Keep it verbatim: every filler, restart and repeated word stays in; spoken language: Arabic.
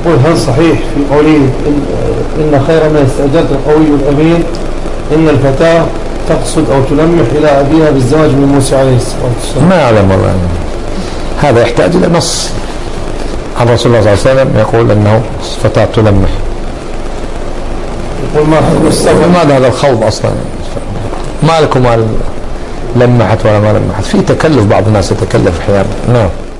يقول هل صحيح في قوله إن, إن خير من استأجرت القوي الأمين إن الفتاة تقصد أو تلمح إلى أبيها بالزواج من موسى عليه الصلاة والسلام؟ ما أعلم والله، هذا يحتاج إلى نص عن رسول الله صلى الله عليه وسلم يقول أنه فتاة تلمح. يقول ما حكم السفر؟ ماذا هذا الخوض أصلا؟ ما لكم لمحت ولا ما لمحت، في تكلف، بعض الناس يتكلف أحيانا. نعم.